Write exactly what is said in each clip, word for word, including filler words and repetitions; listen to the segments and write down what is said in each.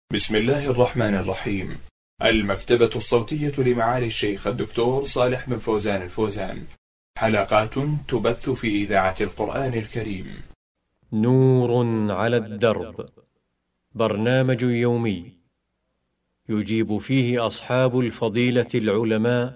بسم الله الرحمن الرحيم. المكتبة الصوتية لمعالي الشيخ الدكتور صالح بن فوزان الفوزان، حلقات تبث في إذاعة القرآن الكريم. نور على الدرب، برنامج يومي يجيب فيه أصحاب الفضيلة العلماء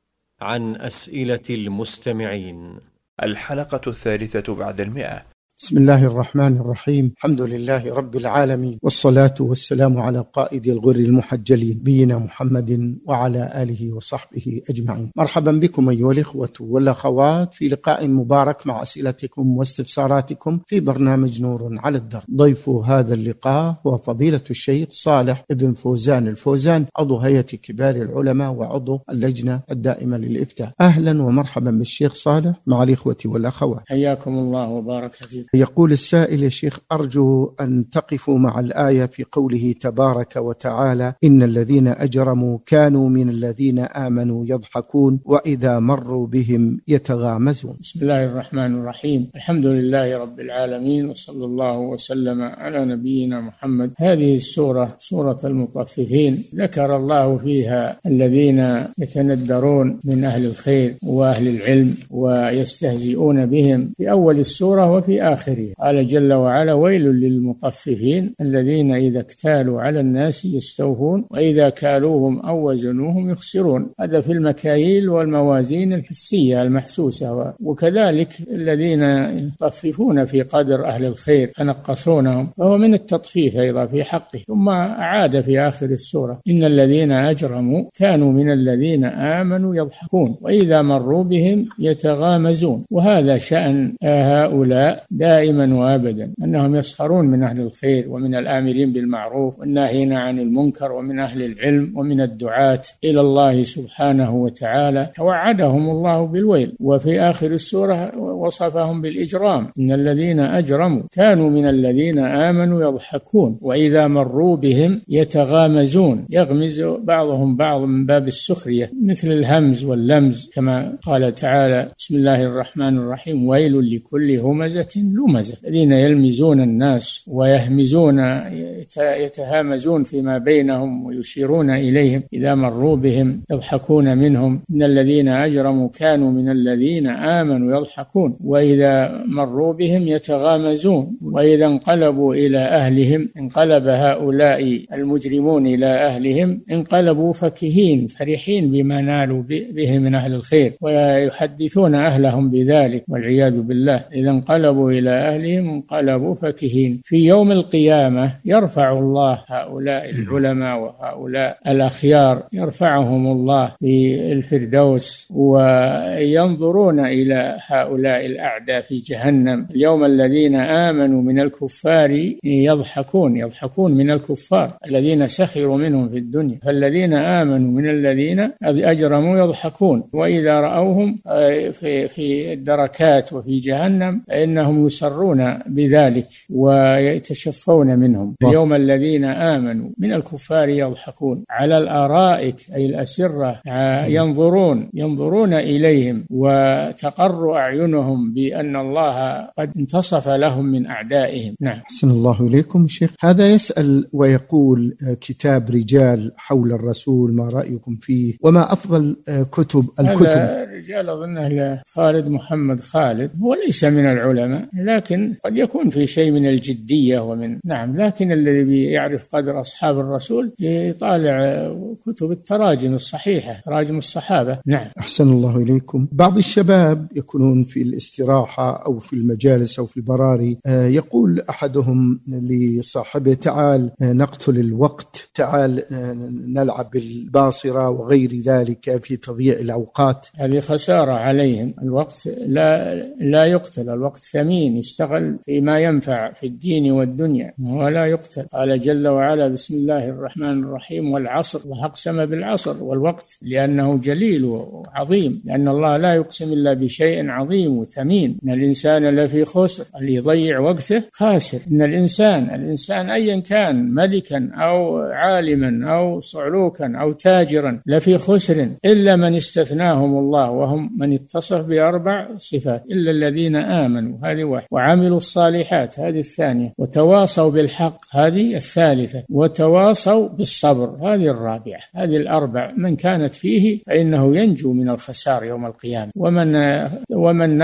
عن أسئلة المستمعين. الحلقة الثالثة بعد المئة. بسم الله الرحمن الرحيم. الحمد لله رب العالمين، والصلاة والسلام على قائد الغر المحجلين نبينا محمد وعلى آله وصحبه أجمعين. مرحبا بكم أيها الإخوة والأخوات في لقاء مبارك مع أسئلتكم واستفساراتكم في برنامج نور على الدرب. ضيف هذا اللقاء هو فضيلة الشيخ صالح بن فوزان الفوزان، عضو هيئة كبار العلماء وعضو اللجنة الدائمة للإفتاء. أهلا ومرحبا بالشيخ صالح مع الإخوة والأخوات. حياكم الله وبارك فيكم. يقول السائل: يا شيخ، أرجو أن تقفوا مع الآية في قوله تبارك وتعالى: إن الذين أجرموا كانوا من الذين آمنوا يضحكون وإذا مروا بهم يتغامزون. بسم الله الرحمن الرحيم. الحمد لله رب العالمين، وصلى الله وسلم على نبينا محمد. هذه السورة سورة المطففين، ذكر الله فيها الذين يتندرون من أهل الخير وأهل العلم ويستهزئون بهم في أول السورة وفي آخر. قال جل وعلا: ويل للمطففين الذين إذا اكتالوا على الناس يستوفون وإذا كالوهم أو وزنوهم يخسرون. هذا في المكاييل والموازين الحسية المحسوسة. وكذلك الذين يطففون في قدر أهل الخير تنقصونهم، فهو من التطفيف أيضا في حقه. ثم أعاد في آخر السورة: إن الذين أجرموا كانوا من الذين آمنوا يضحكون وإذا مروا بهم يتغامزون. وهذا شأن هؤلاء دائما وابدا، انهم يسخرون من اهل الخير ومن الآمرين بالمعروف والناهين عن المنكر ومن اهل العلم ومن الدعاة الى الله سبحانه وتعالى. توعدهم الله بالويل. وفي اخر السورة وصفهم بالاجرام: ان الذين اجرموا كانوا من الذين آمنوا يضحكون واذا مروا بهم يتغامزون. يغمز بعضهم بعض من باب السخرية، مثل الهمز واللمز، كما قال تعالى: بسم الله الرحمن الرحيم: ويل لكل همزة لمزة. الذين يلمزون الناس ويهمزون يتهامزون فيما بينهم ويشيرون إليهم إذا مروا بهم يضحكون منهم. إن الذين أجرموا كانوا من الذين آمنوا يضحكون وإذا مروا بهم يتغامزون وإذا انقلبوا إلى أهلهم انقلب هؤلاء المجرمون إلى أهلهم انقلبوا فكهين فرحين بما نالوا به من أهل الخير، ويحدثون أهلهم بذلك والعياذ بالله. إذا انقلبوا إلى أهلهم انقلبوا فكهين. في يوم القيامة يرفع الله هؤلاء العلماء وهؤلاء الأخيار، يرفعهم الله في الفردوس، وينظرون إلى هؤلاء الأعداء في جهنم. اليوم الذين آمنوا من الكفار يضحكون يضحكون من الكفار الذين سخروا منهم في الدنيا، فالذين آمنوا من الذين أجرموا يضحكون وإذا رأوهم في في الدركات وفي جهنم إنهم يسرون بذلك ويتشفون منهم. اليوم الذين آمنوا من الكفار يضحكون على الأرائك، أي الأسرة، ينظرون ينظرون إليهم وتقر أعينهم بأن الله قد انتصف لهم من أعدائهم. نعم. أحسن الله إليكم شيخ. هذا يسأل ويقول: كتاب رجال حول الرسول، ما رأيكم فيه؟ وما أفضل كتب الكتب؟ هذا الرجال أظنه خالد محمد خالد، هو ليس من العلماء لكن قد يكون في شيء من الجدية ومن نعم لكن الذي يعرف قدر أصحاب الرسول يطالع كتب التراجم الصحيحة، تراجم الصحابة. نعم. أحسن الله إليكم. بعض الشباب يكونون في الاستراحة أو في المجالس أو في البراري، يقول أحدهم لصاحبه: تعال نقتل الوقت، تعال نلعب بالباصرة وغير ذلك في تضييع الأوقات. هذه خسارة عليهم. الوقت لا لا يقتل، الوقت ثمين، يستغل فيما ينفع في الدين والدنيا ولا يقتل. قال جل وعلا: بسم الله الرحمن الرحيم: والعصر، وأقسم بالعصر والوقت لأنه جليل وعظيم، لأن الله لا يقسم إلا بشيء عظيم وثمين. إن الإنسان لفي خسر، اللي يضيع وقته خاسر. إن الإنسان الإنسان أيا كان، ملكا أو عالما أو صعلوكا أو تاجرا، لفي خسر إلا من استثناهم الله، وهم من اتصف بأربع صفات: إلا الذين آمنوا، هذه واحد. واحد، وعملوا الصالحات هذه الثانية، وتواصوا بالحق هذه الثالثة، وتواصوا بالصبر هذه الرابعة. هذه الأربع من كانت فيه فإنه ينجو من الخسار يوم القيامة، ومن ومن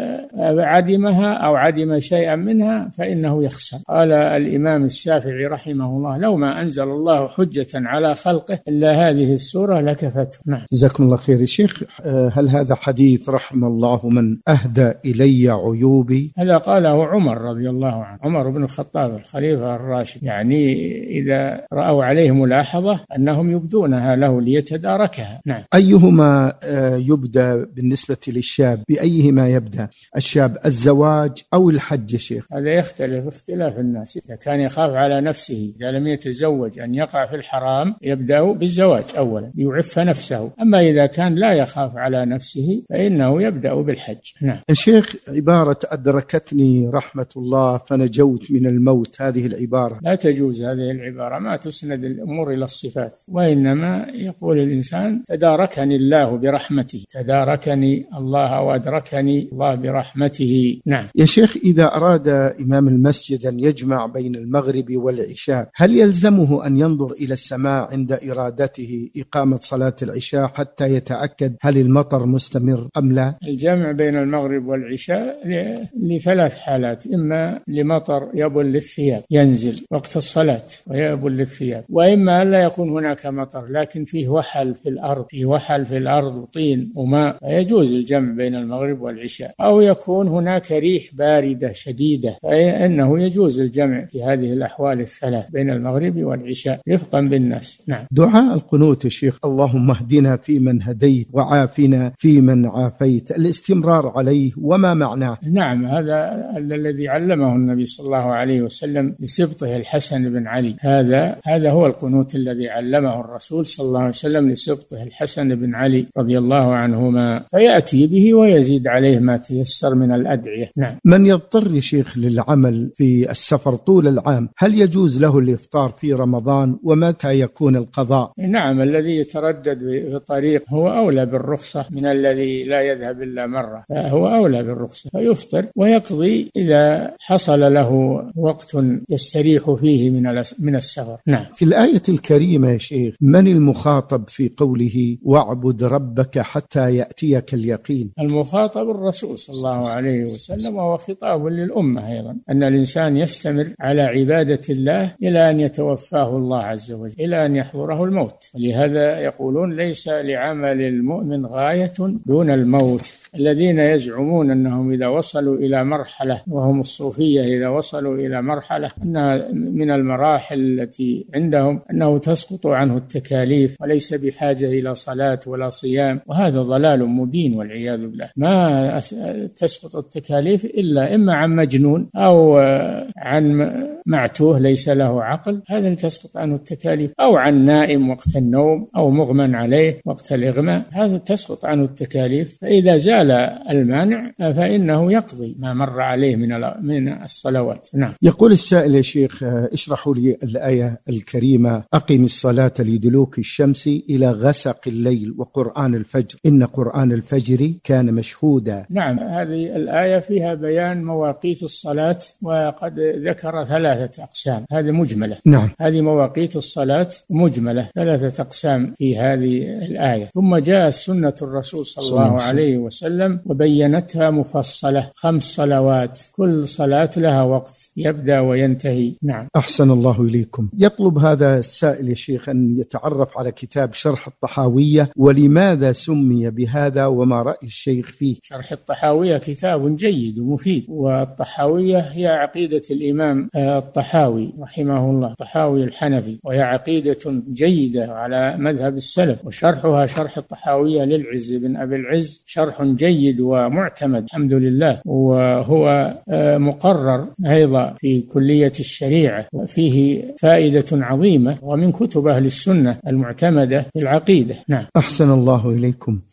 عدمها أو عدم شيئا منها فإنه يخسر. قال الإمام الشافعي رحمه الله: لو ما أنزل الله حجة على خلقه إلا هذه السورة لكفته. نعم. جزاكم الله خير. الشيخ، هل هذا حديث رحم الله من أهدى إلي عيوبي؟ هذا قاله عمر رضي الله عنه، عمر بن الخطاب الخليفة الراشد، يعني إذا رأوا عليه ملاحظة أنهم يبدونها له ليتداركها. نعم. أيهما يبدأ بالنسبة للشاب؟ بأيهما يبدأ الشاب، الزواج أو الحج يا شيخ؟ هذا يختلف اختلاف الناس. إذا كان يخاف على نفسه إذا لم يتزوج أن يقع في الحرام يبدأ بالزواج أولا يعف نفسه، أما إذا كان لا يخاف على نفسه فإنه يبدأ بالحج. نعم. الشيخ، عبارة أدركتني رحمة الله فنجوت من الموت، هذه العبارة لا تجوز. هذه العبارة ما تسند الأمور إلى الصفات، وإنما يقول الإنسان تداركني الله برحمته، تداركني الله وأدركني الله برحمته. نعم. يا شيخ، إذا أراد إمام المسجد أن يجمع بين المغرب والعشاء هل يلزمه أن ينظر إلى السماء عند إرادته إقامة صلاة العشاء حتى يتأكد هل المطر مستمر أم لا؟ الجمع بين المغرب والعشاء لثلاث حالات: إما لمطر يبل للثياب ينزل وقت الصلاة ويبل للثياب، وإما أن لا يكون هناك مطر لكن فيه وحل في الأرض، فيه وحل في الأرض وطين وماء، فيجوز الجمع بين المغرب والعشاء، أو يكون هناك ريح باردة شديدة فإنه يجوز الجمع في هذه الأحوال الثلاث بين المغرب والعشاء رفقا بالناس. نعم. دعاء القنوت يا شيخ: اللهم اهدنا فيمن هديت وعافنا فيمن عافيت، الاستمرار عليه وما معناه؟ نعم، هذا الذي علمه النبي صلى الله عليه وسلم لسبطه الحسن بن علي، هذا هذا هو القنوت الذي علمه الرسول صلى الله عليه وسلم لسبطه الحسن بن علي رضي الله عنهما، فيأتي به ويزيد عليه ما تيسر من الأدعية. نعم. من يضطر يا شيخ للعمل في السفر طول العام هل يجوز له الإفطار في رمضان، ومتى يكون القضاء؟ نعم، الذي يتردد في الطريق هو أولى بالرخصة من الذي لا يذهب إلا مرة، فهو أولى بالرخصة فيفطر ويقضي إذا حصل له وقت يستريح فيه من من السفر. نعم. في الآية الكريمة يا شيخ من المخاطب في قوله واعبد ربك حتى يأتيك اليقين؟ المخاطب الرسول صلى الله عليه وسلم، وهو خطاب للأمة أيضا، أن الإنسان يستمر على عبادة الله إلى أن يتوفاه الله عز وجل، إلى أن يحضره الموت. ولهذا يقولون ليس لعمل المؤمن غاية دون الموت. الذين يزعمون أنهم إذا وصلوا إلى مرحلة، وهم الصوفية، إذا وصلوا إلى مرحلة أنها من المراحل التي عندهم أنه تسقط عنه التكاليف وليس بحاجة إلى صلاة ولا صيام، وهذا ضلال مبين والعياذ بالله. ما تسقط التكاليف إلا إما عن مجنون أو عن معتوه ليس له عقل، هذا تسقط عنه التكاليف، أو عن نائم وقت النوم أو مغمى عليه وقت الإغماء، هذا تسقط عنه التكاليف. فإذا زال المانع فإنه يقضي ما مر عليه من من الصلوات. نعم. يقول السائل يا شيخ: اشرحوا لي الآية الكريمة أقم الصلاة لدلوك الشمس إلى غسق الليل وقرآن الفجر إن قرآن الفجر كان مشهودا. نعم، هذه الآية فيها بيان مواقيت الصلاة، وقد ذكر ثلاثة أقسام، هذه مجملة. نعم. هذه مواقيت الصلاة مجملة، ثلاثة أقسام في هذه الآية. ثم جاء سنة الرسول صلى الله عليه وسلم وبينتها مفصلة، خمس صلوات كل صلاة لها وقت يبدأ وينتهي. نعم. أحسن الله إليكم. يطلب هذا السائل يا شيخ أن يتعرف على كتاب شرح الطحاوية، ولماذا سمي بهذا وما رأي الشيخ فيه؟ شرح الطحاوية كتاب جيد ومفيد، والطحاوية هي عقيدة الإمام الطحاوي رحمه الله، الطحاوي الحنفي، وهي عقيدة جيدة على مذهب السلف، وشرحها شرح الطحاوية للعز بن أبي العز شرح جيد ومعتمد الحمد لله، وهو مقرر أيضا في كلية الشريعة، وفيه فائدة عظيمة، ومن كتب أهل السنة المعتمدة في العقيدة. نعم. أحسن الله إليكم.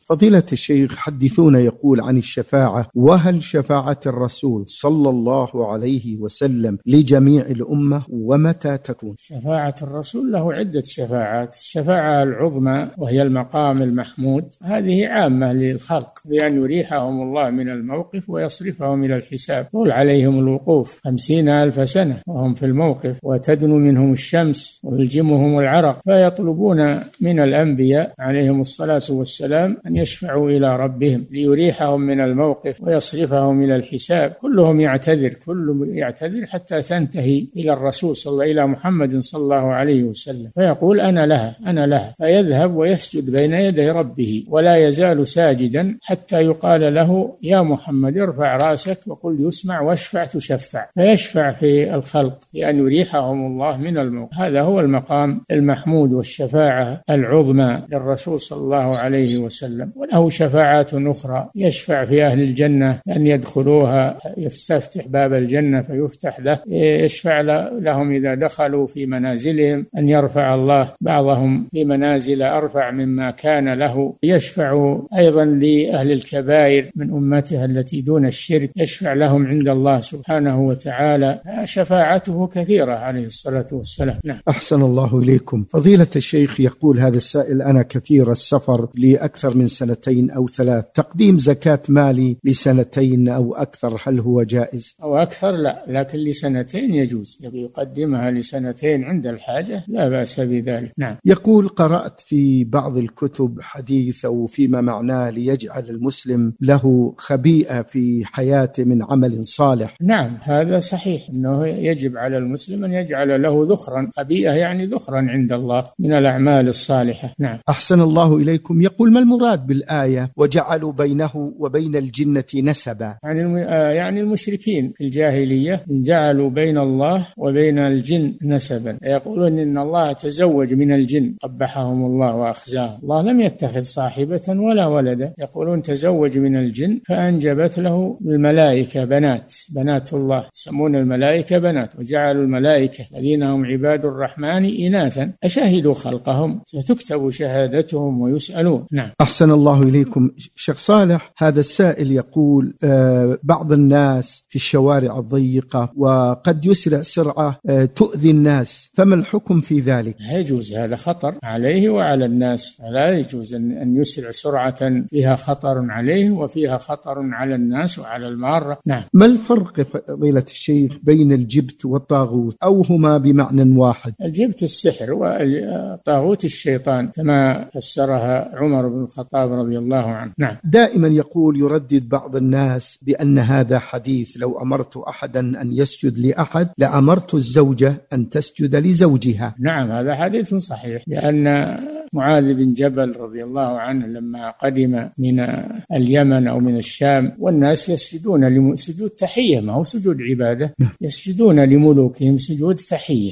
فضيلة الشيخ حدثونا، يقول عن الشفاعة، وهل شفاعة الرسول صلى الله عليه وسلم لجميع الأمة ومتى تكون؟ شفاعة الرسول له عدة شفاعات. الشفاعة العظمى وهي المقام المحمود، هذه عامة للخلق بأن يريحهم الله من الموقف ويصرفهم إلى الحساب. طول عليهم الوقوف خمسين ألف سنة وهم في الموقف، وتدنو منهم الشمس ويلجمهم العرق، فيطلبون من الأنبياء عليهم الصلاة والسلام أن يشفعوا إلى ربهم ليريحهم من الموقف ويصرفهم إلى الحساب. كلهم يعتذر، كل يعتذر حتى تنتهي إلى الرسول صلى الله إلى محمد صلى الله عليه وسلم، فيقول أنا لها أنا لها، فيذهب ويسجد بين يدي ربه ولا يزال ساجدا حتى يقال له يا محمد ارفع رأسك وقل يسمع واشفع تشفع، فيشفع في الخلق بأن يريحهم الله من الموقف. هذا هو المقام المحمود والشفاعة العظمى للرسول صلى الله عليه وسلم. وله شفاعات أخرى، يشفع في أهل الجنة أن يدخلوها، يستفتح باب الجنة فيفتح له، يشفع لهم إذا دخلوا في منازلهم أن يرفع الله بعضهم في منازل أرفع مما كان له. يشفع أيضا لأهل الكبائر من أمته التي دون الشرك، يشفع لهم عند الله سبحانه وتعالى. شفاعته كثيرة عليه الصلاة والسلام. نعم. أحسن الله إليكم. فضيلة الشيخ، يقول هذا السائل أنا كثير السفر لأكثر من سنتين أو ثلاث، تقديم زكاة مالي لسنتين أو أكثر هل هو جائز؟ أو أكثر لا، لكن لسنتين يجوز، يقدمها لسنتين عند الحاجة لا بأس بذلك. نعم. يقول قرأت في بعض الكتب حديث أو فيما معناه ليجعل المسلم له خبيئة في حياته من عمل صالح. نعم هذا صحيح، أنه يجب على المسلم أن يجعل له ذخرا، خبيئة يعني ذخرا عند الله من الأعمال الصالحة. نعم. أحسن الله إليكم. يقول ما المراد بالآية وجعلوا بينه وبين الجنة نسبا؟ يعني يعني المشركين في الجاهلية جعلوا بين الله وبين الجن نسبا، يقولون إن الله تزوج من الجن قبحهم الله وأخزاهم. الله لم يتخذ صاحبة ولا ولدا، يقولون تزوج من الجن فأنجبت له الملائكة بنات، بنات الله، يسمون الملائكة بنات، وجعلوا الملائكة الذين هم عباد الرحمن إناثا أشهدوا خلقهم، ستكتب شهادتهم ويسألون. نعم. أحسن الله إليكم. شيخ صالح، هذا السائل يقول آه بعض الناس في الشوارع الضيقة وقد يسرع سرعة آه تؤذي الناس، فما الحكم في ذلك؟ لا يجوز، هذا خطر عليه وعلى الناس، لا يجوز أن يسرع سرعة فيها خطر عليه وفيها خطر على الناس وعلى المارة. نعم. ما الفرق فضيلة الشيخ بين الجبت والطاغوت أو هما بمعنى واحد؟ الجبت السحر والطاغوت الشيطان كما فسرها عمر بن الخطاب رضي الله عنه. نعم. دائما يقول يردد بعض الناس بأن هذا حديث لو أمرت أحدا أن يسجد لأحد لأمرت الزوجة أن تسجد لزوجها. نعم هذا حديث صحيح، لأن معاذ بن جبل رضي الله عنه لما قدم من اليمن أو من الشام والناس يسجدون سجود تحية، ما هو سجود عبادة، يسجدون لملوكهم سجود تحية،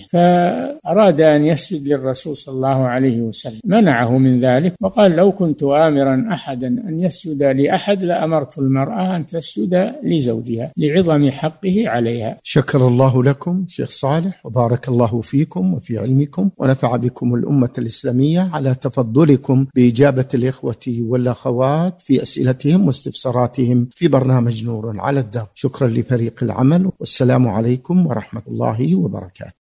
فأراد أن يسجد للرسول صلى الله عليه وسلم، منعه من ذلك وقال لو كنت آمرا أحدا أن يسجد لأحد لأمرت المرأة أن تسجد لزوجها لعظم حقه عليها. شكر الله لكم شيخ صالح، وبارك الله فيكم وفي علمكم، ونفع بكم الأمة الإسلامية على تفضلكم بإجابة الإخوة والأخوات في أسئلتهم واستفساراتهم في برنامج نور على الدرب. شكرا لفريق العمل، والسلام عليكم ورحمة الله وبركاته.